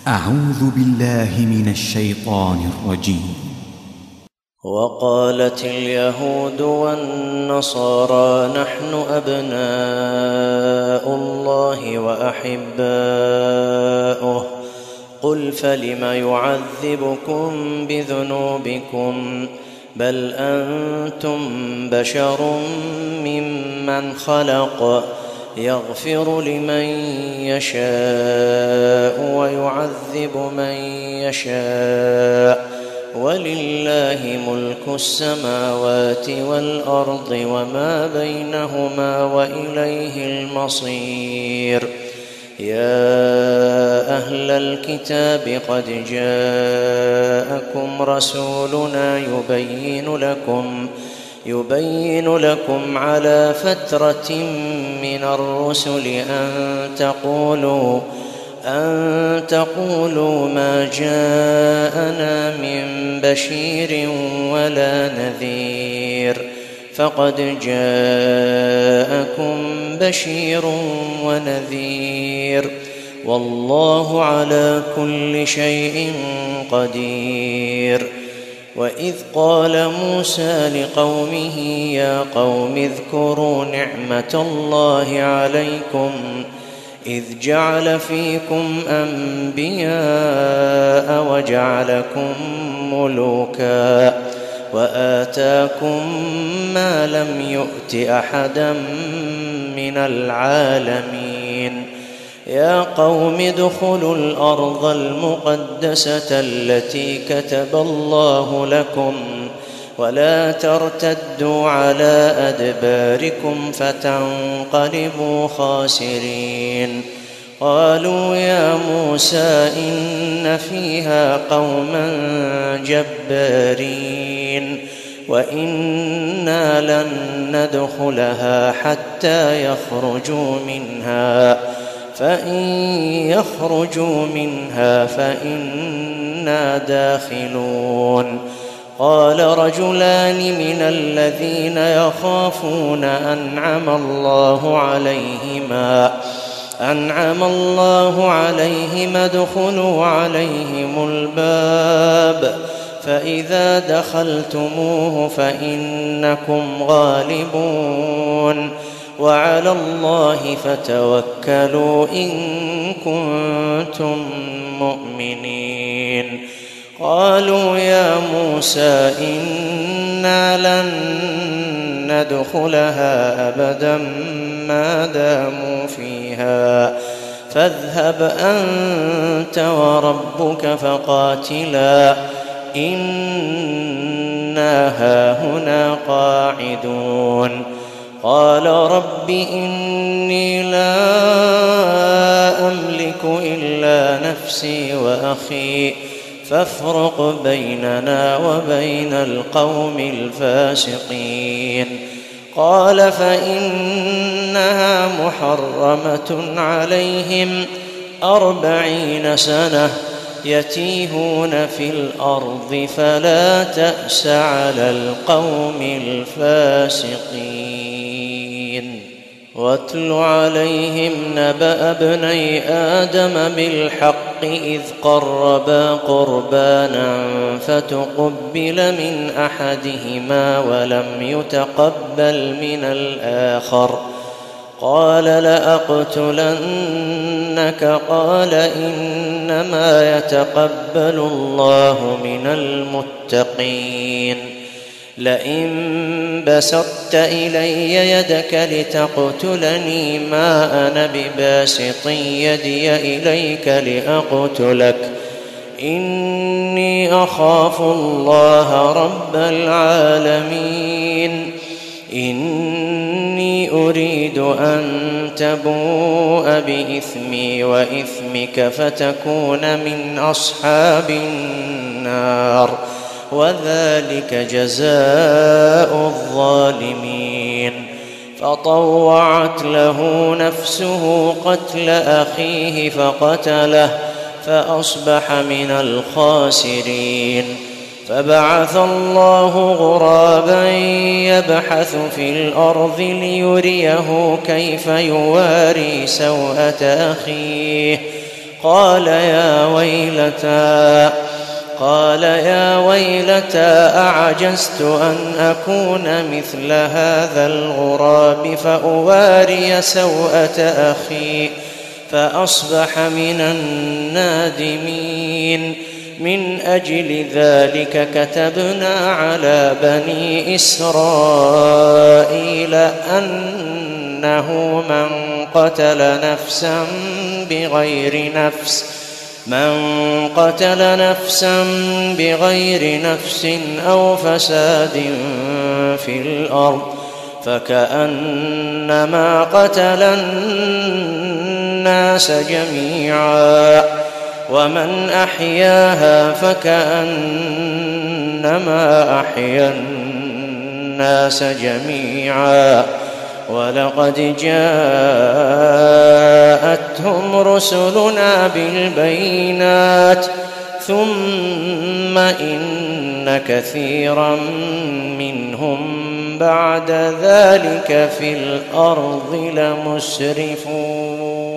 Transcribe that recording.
أعوذ بالله من الشيطان الرجيم. وقالت اليهود والنصارى نحن أبناء الله وأحباؤه قل فلم يعذبكم بذنوبكم بل أنتم بشر ممن خلق يغفر لمن يشاء ويعذب من يشاء ولله ملك السماوات والأرض وما بينهما وإليه المصير. يا أهل الكتاب قد جاءكم رسولنا يبين لكم على فترة من الرسل أن تقولوا ما جاءنا من بشير ولا نذير فقد جاءكم بشير ونذير والله على كل شيء قدير. وإذ قال موسى لقومه يا قوم اذكروا نعمة الله عليكم إذ جعل فيكم أنبياء وجعلكم ملوكا وآتاكم ما لم يؤت أحدا من العالمين. يا قوم ادخلوا الأرض المقدسة التي كتب الله لكم ولا ترتدوا على أدباركم فتنقلبوا خاسرين. قالوا يا موسى إن فيها قوما جبارين وإنا لن ندخلها حتى يخرجوا منها فإن يخرجوا منها فإنا داخلون. قال رجلان من الذين يخافون أنعم الله عليهم ادخلوا عليهم الباب فإذا دخلتموه فإنكم غالبون وعلى الله فتوكلوا إن كنتم مؤمنين. قالوا يا موسى إنا لن ندخلها أبدا ما داموا فيها فاذهب أنت وربك فقاتلا إنا هاهنا قاعدون. قال رب إني لا أملك إلا نفسي وأخي فافرق بيننا وبين القوم الفاسقين. قال فإنها محرمة عليهم 40 سنة يتيهون في الأرض فلا تأس على القوم الفاسقين. واتل عليهم نبأ ابني آدم بالحق إذ قربا قربانا فتقبل من أحدهما ولم يتقبل من الآخر قال لأقتلنك قال إنما يتقبل الله من المتقين. لئن بسطت إلي يدك لتقتلني ما أنا بباسط يدي إليك لأقتلك إني أخاف الله رب العالمين. إني أريد أن تبوء بإثمي وإثمك فتكون من أصحاب النار وذلك جزاء الظالمين. فطوعت له نفسه قتل أخيه فقتله فأصبح من الخاسرين. فبعث الله غرابا يبحث في الأرض ليريه كيف يواري سوءة أخيه قال يا ويلتى أعجزت أن أكون مثل هذا الغراب فأواري سوءة أخي فأصبح من النادمين. من أجل ذلك كتبنا على بني إسرائيل أنه من قتل نفسا بغير نفس أو فساد في الأرض فكأنما قتل الناس جميعا ومن أحياها فكأنما أحيا الناس جميعا ولقد جاءتهم رسلنا بالبينات ثم إن كثيرا منهم بعد ذلك في الأرض لمسرفون.